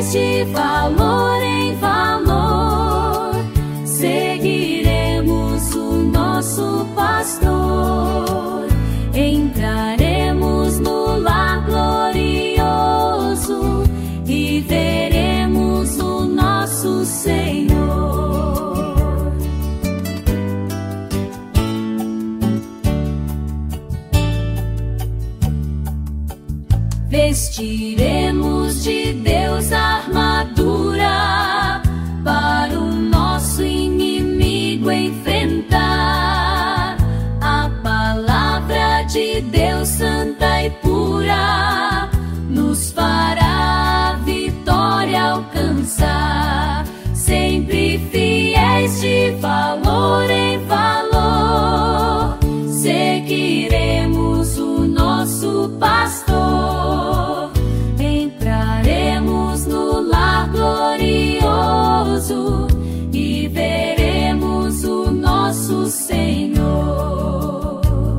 fiéis de valor em valor, seguiremos o nosso pastor. Entraremos no lar glorioso e veremos o nosso Senhor. Vestiremos de Deus a armadura para o nosso inimigo enfrentar. A palavra de Deus santa e pura nos fará a vitória alcançar. Sempre fiéis de valor em valor, seguiremos o nosso pastor. Entraremos no lar glorioso e veremos o nosso Senhor.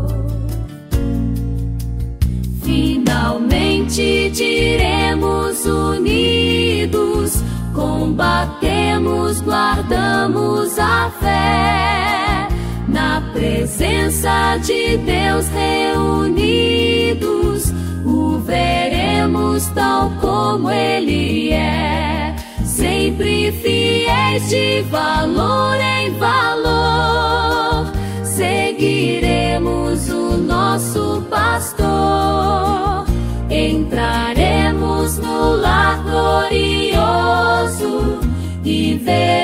Finalmente diremos unidos, combatemos, guardamos a fé. Na presença de Deus reunidos, o veremos tal como Ele é. Sempre fiéis de valor em valor, seguiremos o nosso pastor. Entraremos no lar glorioso e veremos